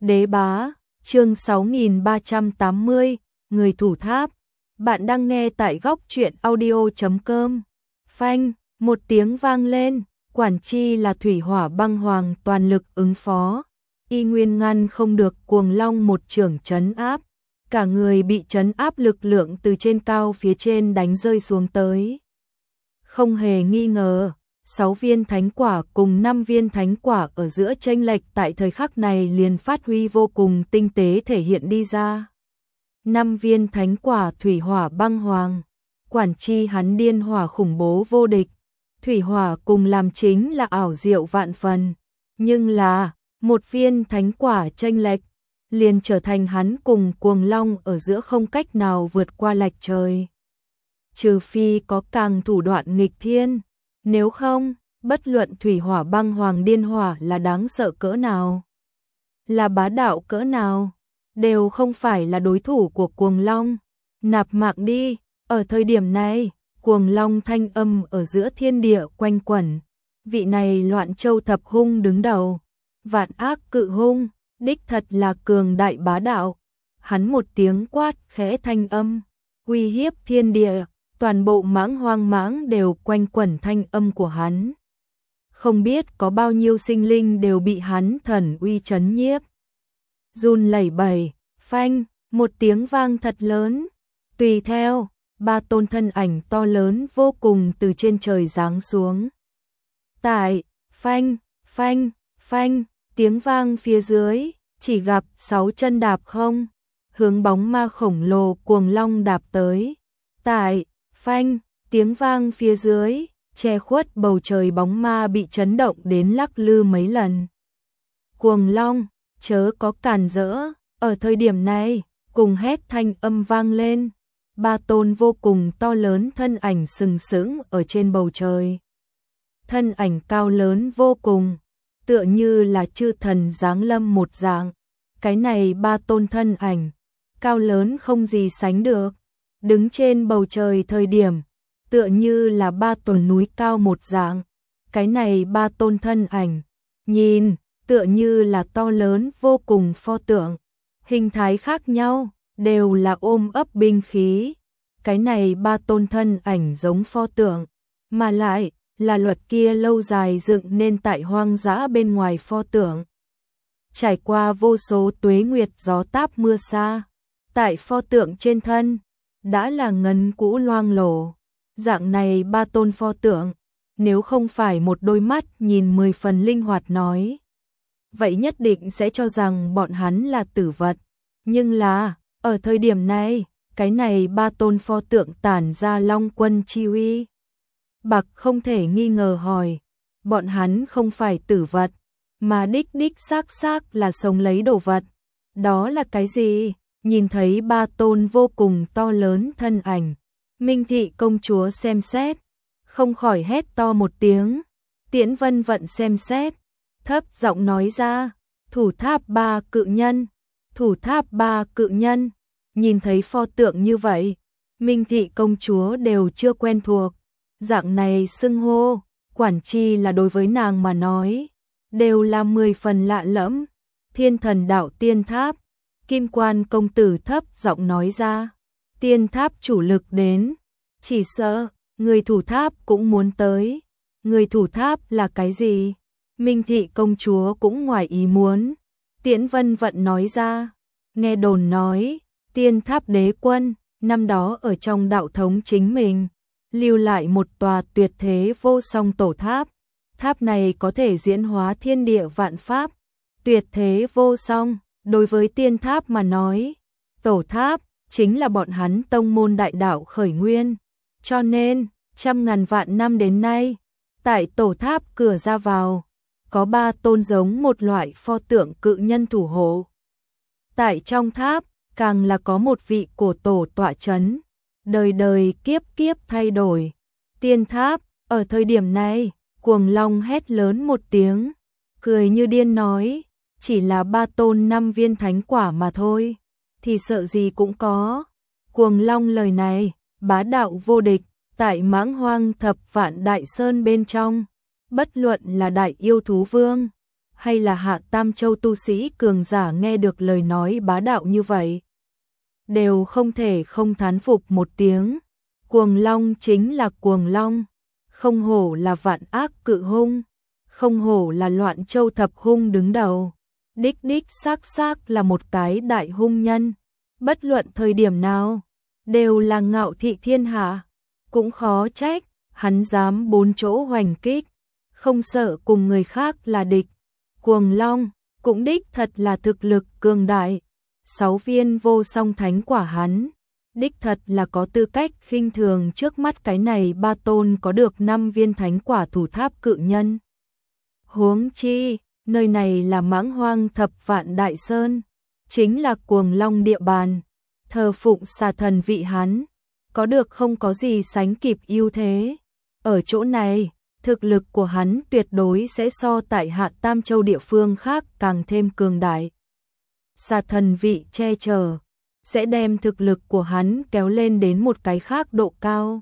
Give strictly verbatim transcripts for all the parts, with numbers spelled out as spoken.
Đế bá, chương sáu nghìn ba trăm tám mươi, người thủ tháp. Bạn đang nghe tại góc truyện audio chấm com. Phanh, một tiếng vang lên, quản chi là thủy hỏa băng hoàng toàn lực ứng phó. Y nguyên ngăn không được Cuồng Long một chưởng trấn áp. Cả người bị trấn áp lực lượng từ trên cao phía trên đánh rơi xuống tới. Không hề nghi ngờ, sáu viên thánh quả cùng năm viên thánh quả ở giữa chênh lệch tại thời khắc này liền phát huy vô cùng tinh tế thể hiện đi ra. Năm viên thánh quả thủy hỏa băng hoàng, quản chi hắn điên hỏa khủng bố vô địch, thủy hỏa cùng làm chính là ảo diệu vạn phần, nhưng là một viên thánh quả chênh lệch liền trở thành hắn cùng Cuồng Long ở giữa không cách nào vượt qua lệch trời. Trừ phi có càng thủ đoạn nghịch thiên, nếu không, bất luận thủy hỏa băng hoàng điên hỏa là đáng sợ cỡ nào, là bá đạo cỡ nào, đều không phải là đối thủ của Cuồng Long. Nạp mạng đi, ở thời điểm này, Cuồng Long thanh âm ở giữa thiên địa quanh quẩn. Vị này Loạn Châu thập hung đứng đầu, vạn ác cự hung, đích thật là cường đại bá đạo. Hắn một tiếng quát khẽ thanh âm, uy hiếp thiên địa, toàn bộ mãng hoang mãng đều quanh quẩn thanh âm của hắn. Không biết có bao nhiêu sinh linh đều bị hắn thần uy chấn nhiếp. Run lẩy bẩy, phanh, một tiếng vang thật lớn. Tùy theo, ba tôn thân ảnh to lớn vô cùng từ trên trời giáng xuống. Tại, phanh, phanh, phanh, tiếng vang phía dưới, chỉ gặp sáu chân đạp không, hướng bóng ma khổng lồ Cuồng Long đạp tới. Tại, phanh, tiếng vang phía dưới, che khuất bầu trời bóng ma bị chấn động đến lắc lư mấy lần. Cuồng Long, chớ có cản rỡ, ở thời điểm này, cùng hét thanh âm vang lên, ba tôn vô cùng to lớn thân ảnh sừng sững ở trên bầu trời. Thân ảnh cao lớn vô cùng, tựa như là chư thần giáng lâm một dạng. Cái này ba tôn thân ảnh, cao lớn không gì sánh được, đứng trên bầu trời thời điểm, tựa như là ba tòa núi cao một dạng. Cái này ba tôn thân ảnh, nhìn, tựa như là to lớn vô cùng pho tượng, hình thái khác nhau, đều là ôm ấp binh khí. Cái này ba tôn thân ảnh giống pho tượng, mà lại là luật kia lâu dài dựng nên tại hoang dã bên ngoài pho tượng. Trải qua vô số tuế nguyệt gió táp mưa xa, tại pho tượng trên thân, đã là ngấn cũ loang lổ. Dạng này ba tôn pho tượng, nếu không phải một đôi mắt nhìn mười phần linh hoạt nói, vậy nhất định sẽ cho rằng bọn hắn là tử vật. Nhưng là, ở thời điểm này, cái này ba tôn pho tượng tản ra long quân chi uy. Bạc không thể nghi ngờ hỏi, bọn hắn không phải tử vật, mà đích đích xác xác là sống lấy đồ vật. Đó là cái gì? Nhìn thấy ba tôn vô cùng to lớn thân ảnh, Minh Thị công chúa xem xét, không khỏi hét to một tiếng. Tiễn Vân Vận xem xét, thấp giọng nói ra, thủ tháp ba cự nhân, thủ tháp ba cự nhân. Nhìn thấy pho tượng như vậy, Minh Thị công chúa đều chưa quen thuộc. Dạng này xưng hô, quản chi là đối với nàng mà nói, đều là mười phần lạ lẫm. Thiên Thần Đạo Tiên Tháp, Kim Quan công tử thấp giọng nói ra, tiên tháp chủ lực đến, chỉ sợ người thủ tháp cũng muốn tới. Người thủ tháp là cái gì? Minh Thị công chúa cũng ngoài ý muốn. Tiễn Vân Vận nói ra, nghe đồn nói, tiên tháp đế quân, năm đó ở trong đạo thống chính mình, lưu lại một tòa tuyệt thế vô song tổ tháp. Tháp này có thể diễn hóa thiên địa vạn pháp, tuyệt thế vô song. Đối với tiên tháp mà nói, tổ tháp chính là bọn hắn tông môn đại đạo khởi nguyên. Cho nên, trăm ngàn vạn năm đến nay, tại tổ tháp cửa ra vào, có ba tôn giống một loại pho tượng cự nhân thủ hộ. Tại trong tháp, càng là có một vị cổ tổ tọa chấn, đời đời kiếp kiếp thay đổi. Tiên tháp, ở thời điểm này, Cuồng Long hét lớn một tiếng, cười như điên nói, chỉ là ba tôn năm viên thánh quả mà thôi, thì sợ gì cũng có. Cuồng Long lời này, bá đạo vô địch, tại mãng hoang thập vạn đại sơn bên trong, bất luận là đại yêu thú vương, hay là Hạ Tam Châu tu sĩ cường giả nghe được lời nói bá đạo như vậy, đều không thể không thán phục một tiếng. Cuồng Long chính là Cuồng Long, không hổ là vạn ác cự hung, không hổ là Loạn Châu thập hung đứng đầu, đích đích xác xác là một cái đại hung nhân, bất luận thời điểm nào đều là ngạo thị thiên hạ, cũng khó trách hắn dám bốn chỗ hoành kích, không sợ cùng người khác là địch. Cuồng Long cũng đích thật là thực lực cường đại, sáu viên vô song thánh quả hắn đích thật là có tư cách khinh thường trước mắt cái này ba tôn có được năm viên thánh quả thủ tháp cự nhân. Huống chi, nơi này là Mãng Hoang Thập Vạn Đại Sơn, chính là Cuồng Long địa bàn, thờ phụng xà thần vị hắn, có được không có gì sánh kịp ưu thế. Ở chỗ này, thực lực của hắn tuyệt đối sẽ so tại Hạ Tam Châu địa phương khác càng thêm cường đại. Xà thần vị che chở, sẽ đem thực lực của hắn kéo lên đến một cái khác độ cao.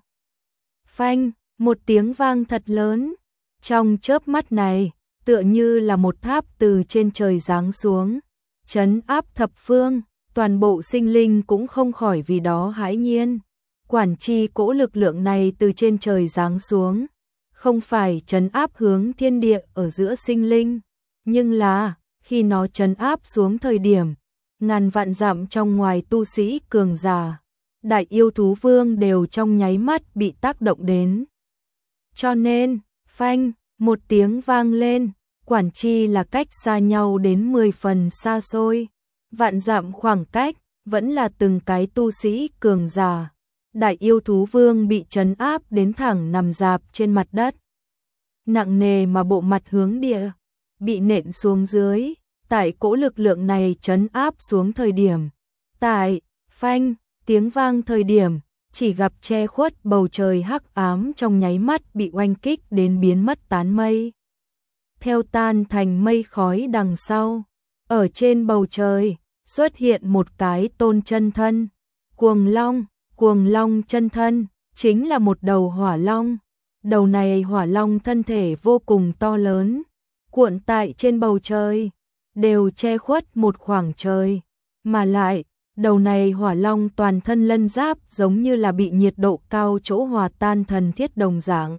Phanh, một tiếng vang thật lớn, trong chớp mắt này, tựa như là một tháp từ trên trời giáng xuống, trấn áp thập phương, toàn bộ sinh linh cũng không khỏi vì đó hãi nhiên. Quản chi cỗ lực lượng này từ trên trời giáng xuống, không phải trấn áp hướng thiên địa ở giữa sinh linh, nhưng là khi nó trấn áp xuống thời điểm, ngàn vạn dặm trong ngoài tu sĩ cường giả, đại yêu thú vương đều trong nháy mắt bị tác động đến. Cho nên, phanh, một tiếng vang lên, quản chi là cách xa nhau đến mười phần xa xôi, vạn dặm khoảng cách, vẫn là từng cái tu sĩ cường giả. Đại yêu thú vương bị trấn áp đến thẳng nằm dạp trên mặt đất. Nặng nề mà bộ mặt hướng địa, bị nện xuống dưới, tại cỗ lực lượng này trấn áp xuống thời điểm. Tại, phanh, tiếng vang thời điểm, chỉ gặp che khuất bầu trời hắc ám trong nháy mắt bị oanh kích đến biến mất tán mây. Theo tan thành mây khói đằng sau, ở trên bầu trời, xuất hiện một cái tôn chân thân, Cuồng Long. Cuồng Long chân thân, chính là một đầu hỏa long. Đầu này hỏa long thân thể vô cùng to lớn, cuộn tại trên bầu trời, đều che khuất một khoảng trời. Mà lại, đầu này hỏa long toàn thân lân giáp giống như là bị nhiệt độ cao chỗ hòa tan thần thiết đồng dạng.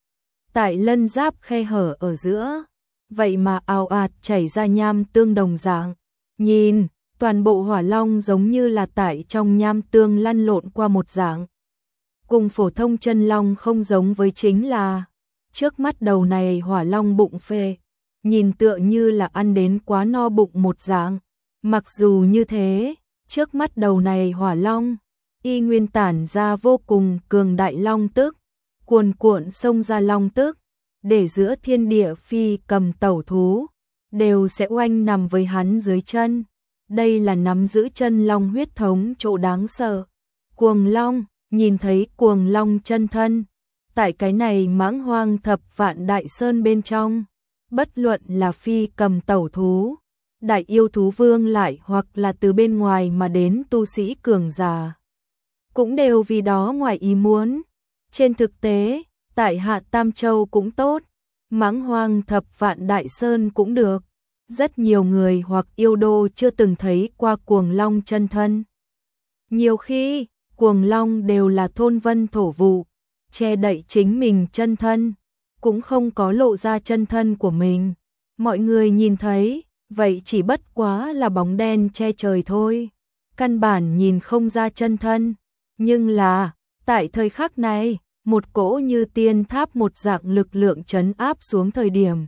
Tại lân giáp khe hở ở giữa, vậy mà ào ạt chảy ra nham tương đồng dạng. Nhìn, toàn bộ hỏa long giống như là tại trong nham tương lăn lộn qua một dạng. Cùng phổ thông chân long không giống với chính là, trước mắt đầu này hỏa long bụng phệ, nhìn tựa như là ăn đến quá no bụng một dạng. Mặc dù như thế, trước mắt đầu này hỏa long, y nguyên tản ra vô cùng cường đại long tức, cuồn cuộn xông ra long tức, để giữa thiên địa phi cầm tẩu thú, đều sẽ oanh nằm với hắn dưới chân. Đây là nắm giữ chân long huyết thống chỗ đáng sợ. Cuồng Long, nhìn thấy Cuồng Long chân thân, tại cái này Mãng Hoang Thập Vạn Đại Sơn bên trong, bất luận là phi cầm tẩu thú, đại yêu thú vương lại hoặc là từ bên ngoài mà đến tu sĩ cường giả, cũng đều vì đó ngoài ý muốn. Trên thực tế, tại Hạ Tam Châu cũng tốt, Mãng Hoang Thập Vạn Đại Sơn cũng được. Rất nhiều người hoặc yêu đô chưa từng thấy qua Cuồng Long chân thân. Nhiều khi, Cuồng Long đều là thôn vân thổ vụ, che đậy chính mình chân thân, cũng không có lộ ra chân thân của mình. Mọi người nhìn thấy, vậy chỉ bất quá là bóng đen che trời thôi, căn bản nhìn không ra chân thân. Nhưng là, tại thời khắc này, một cỗ như tiên tháp một dạng lực lượng trấn áp xuống thời điểm,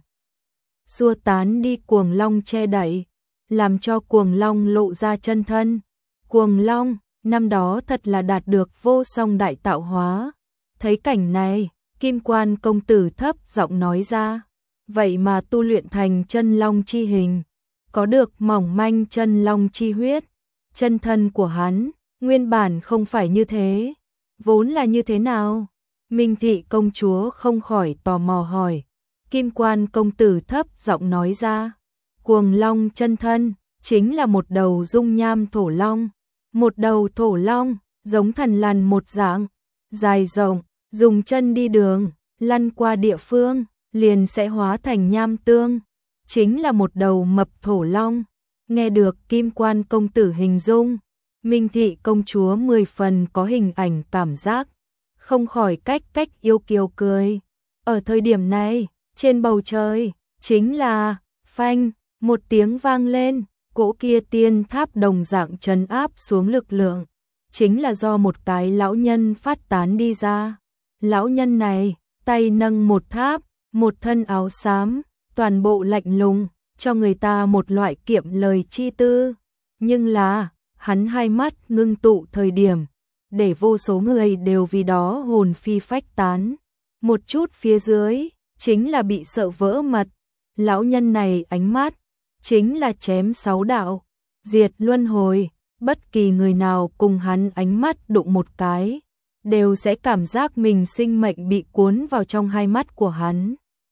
xua tán đi Cuồng Long che đậy, làm cho Cuồng Long lộ ra chân thân. Cuồng Long, năm đó thật là đạt được vô song đại tạo hóa. Thấy cảnh này, Kim Quan công tử thấp giọng nói ra, vậy mà tu luyện thành chân long chi hình, có được mỏng manh chân long chi huyết. Chân thân của hắn, nguyên bản không phải như thế, vốn là như thế nào? Minh Thị công chúa không khỏi tò mò hỏi. Kim Quan công tử thấp giọng nói ra, Cuồng Long chân thân, chính là một đầu dung nham thổ long, một đầu thổ long, giống thần lằn một dạng, dài rộng, dùng chân đi đường, lăn qua địa phương, liền sẽ hóa thành nham tương. chính là một đầu mập thổ long. Nghe được Kim Quan công tử hình dung, Minh Thị công chúa mười phần có hình ảnh cảm giác, không khỏi cách cách yêu kiều cười. Ở thời điểm này, trên bầu trời, chính là, phanh, một tiếng vang lên, cỗ kia tiên tháp đồng dạng trấn áp xuống lực lượng, chính là do một cái lão nhân phát tán đi ra. Lão nhân này, tay nâng một tháp, một thân áo xám, toàn bộ lạnh lùng, cho người ta một loại kiệm lời chi tư. Nhưng là, hắn hai mắt ngưng tụ thời điểm, để vô số người đều vì đó hồn phi phách tán. Một chút phía dưới, chính là bị sợ vỡ mật. Lão nhân này ánh mắt, chính là chém sáu đạo, diệt luân hồi. Bất kỳ người nào cùng hắn ánh mắt đụng một cái, đều sẽ cảm giác mình sinh mệnh bị cuốn vào trong hai mắt của hắn.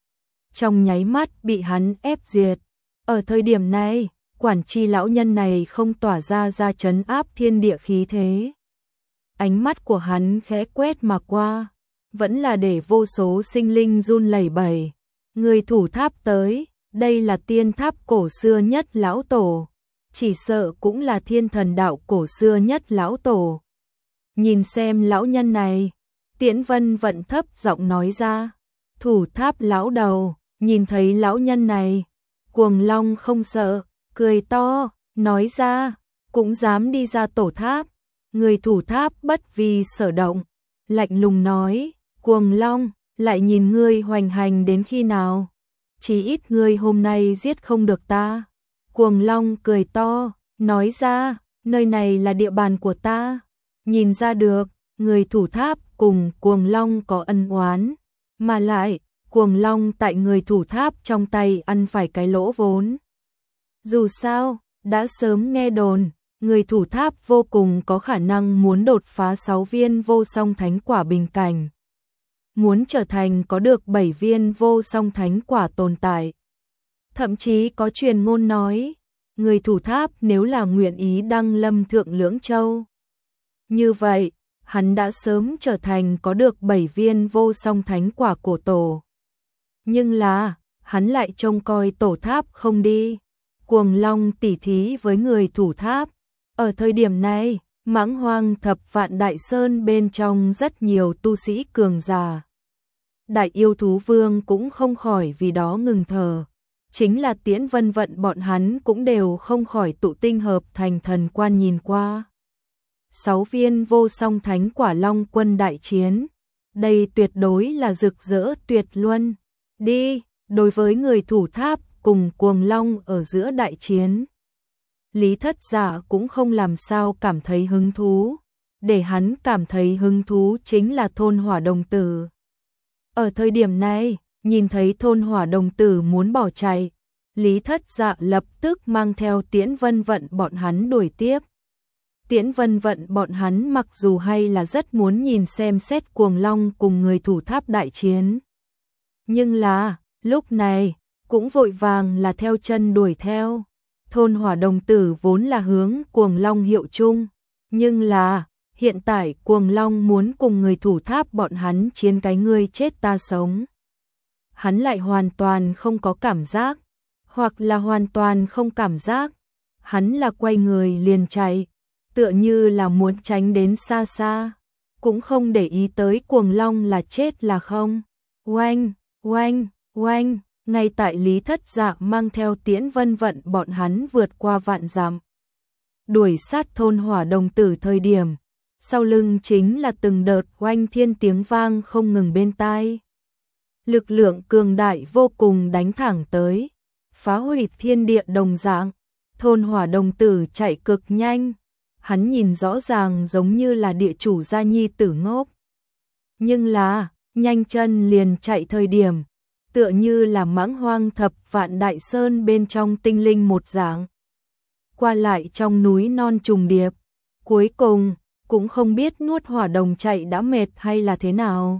Trong nháy mắt bị hắn ép diệt. Ở thời điểm này, quản chi lão nhân này không tỏa ra ra trấn áp thiên địa khí thế. Ánh mắt của hắn khẽ quét mà qua, vẫn là để vô số sinh linh run lẩy bẩy. Người thủ tháp tới, đây là tiên tháp cổ xưa nhất lão tổ, chỉ sợ cũng là thiên thần đạo cổ xưa nhất lão tổ. Nhìn xem lão nhân này, Tiễn Vân Vận thấp giọng nói ra. Thủ tháp lão đầu, nhìn thấy lão nhân này, Cuồng Long không sợ, cười to, nói ra, cũng dám đi ra tổ tháp. Người thủ tháp bất vì sở động, lạnh lùng nói, Cuồng Long, lại nhìn ngươi hoành hành đến khi nào? Chỉ ít ngươi hôm nay giết không được ta. Cuồng Long cười to, nói ra, nơi này là địa bàn của ta. Nhìn ra được, người thủ tháp cùng Cuồng Long có ân oán, mà lại, Cuồng Long tại người thủ tháp trong tay ăn phải cái lỗ vốn. Dù sao, đã sớm nghe đồn, người thủ tháp vô cùng có khả năng muốn đột phá sáu viên vô song thánh quả bình cảnh. Muốn trở thành có được bảy viên vô song thánh quả tồn tại. Thậm chí có truyền ngôn nói, người thủ tháp nếu là nguyện ý đăng lâm thượng lưỡng châu. Như vậy, hắn đã sớm trở thành có được bảy viên vô song thánh quả cổ tổ. Nhưng là, hắn lại trông coi tổ tháp không đi. Cuồng Long tỉ thí với người thủ tháp. Ở thời điểm này, Mãng Hoang thập vạn đại sơn bên trong rất nhiều tu sĩ cường giả. Đại yêu thú vương cũng không khỏi vì đó ngừng thở. Chính là Tiễn Vân Vận bọn hắn cũng đều không khỏi tụ tinh hợp thành thần quan nhìn qua. Sáu viên vô song thánh quả long quân đại chiến. Đây tuyệt đối là rực rỡ tuyệt luân. Đi, đối với người thủ tháp cùng Cuồng Long ở giữa đại chiến. Lý Thất Dạ cũng không làm sao cảm thấy hứng thú. Để hắn cảm thấy hứng thú chính là thôn hỏa đồng tử. Ở thời điểm này, nhìn thấy thôn hỏa đồng tử muốn bỏ chạy, Lý Thất Dạ lập tức mang theo Tiễn Vân Vận bọn hắn đuổi tiếp. Tiễn Vân Vận bọn hắn mặc dù hay là rất muốn nhìn xem xét Cuồng Long cùng người thủ tháp đại chiến. Nhưng là, lúc này, cũng vội vàng là theo chân đuổi theo. Thôn hỏa đồng tử vốn là hướng Cuồng Long hiệu chung. Nhưng là, hiện tại Cuồng Long muốn cùng người thủ tháp bọn hắn chiến cái ngươi chết ta sống. Hắn lại hoàn toàn không có cảm giác, hoặc là hoàn toàn không cảm giác. Hắn là quay người liền chạy, tựa như là muốn tránh đến xa xa, cũng không để ý tới Cuồng Long là chết là không. Oanh, oanh, oanh, ngay tại Lý Thất Dạ mang theo Tiễn Vân Vận bọn hắn vượt qua vạn dặm, đuổi sát thôn hỏa đồng tử thời điểm, sau lưng chính là từng đợt oanh thiên tiếng vang không ngừng bên tai. Lực lượng cường đại vô cùng đánh thẳng tới, phá hủy thiên địa đồng dạng. Thôn hỏa đồng tử chạy cực nhanh, hắn nhìn rõ ràng giống như là địa chủ gia nhi tử ngốc. Nhưng là, nhanh chân liền chạy thời điểm, tựa như là Mãng Hoang thập vạn đại sơn bên trong tinh linh một dạng. Qua lại trong núi non trùng điệp, cuối cùng, cũng không biết nuốt hỏa đồng chạy đã mệt hay là thế nào.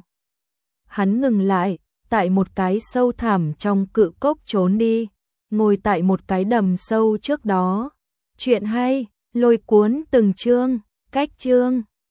Hắn ngừng lại, tại một cái sâu thẳm trong cự cốc trốn đi, ngồi tại một cái đầm sâu trước đó. Chuyện hay, lôi cuốn từng chương, cách chương.